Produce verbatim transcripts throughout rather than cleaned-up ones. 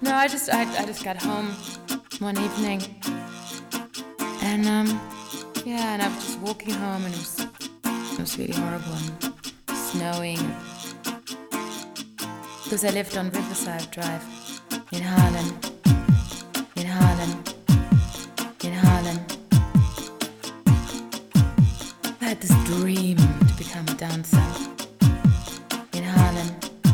No, I just I, I just got home one evening, and um yeah, and I was just walking home, and it was it was really horrible and snowing. Because I lived on Riverside Drive in Harlem, in Harlem, in Harlem. I had this dream to become a dancer in Harlem.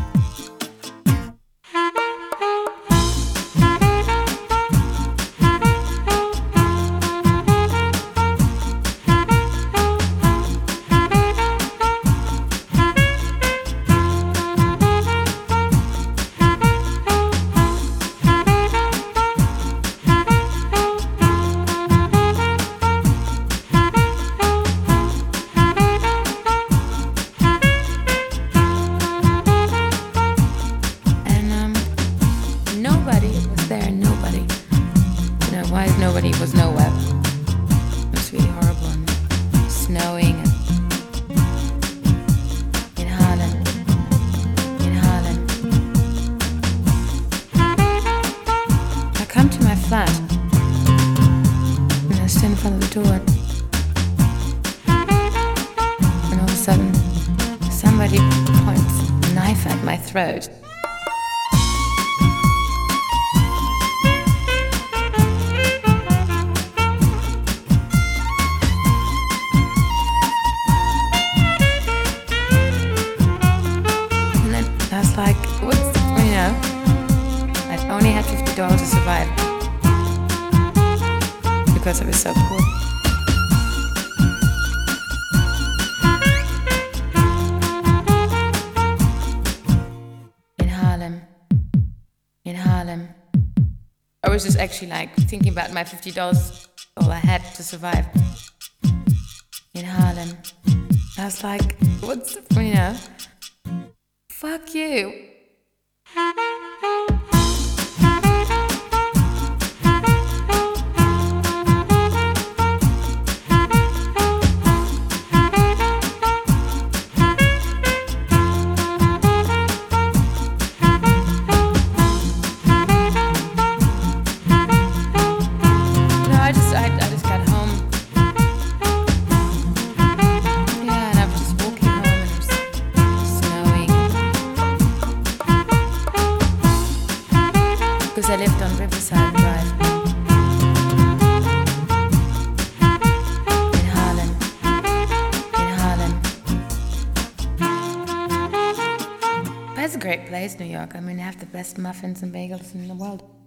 Why nobody was nowhere. It was really horrible and snowing and in Harlem, in Harlem. I come to my flat and I stand in front of the door, and all of a sudden somebody points a knife at my throat. Like, what's, you know, I only had fifty dollars to survive because I was so poor. In Harlem, in Harlem. I was just actually like thinking about my fifty dollars, all I had to survive. In Harlem. I was like, what's, you know, fuck you. No, I just, I, I just got home. Yeah, and I was just walking home, and it was snowing. Because I lived on Riverside Drive in Harlem, in Harlem. But it's a great place, New York. I mean, they have the best muffins and bagels in the world.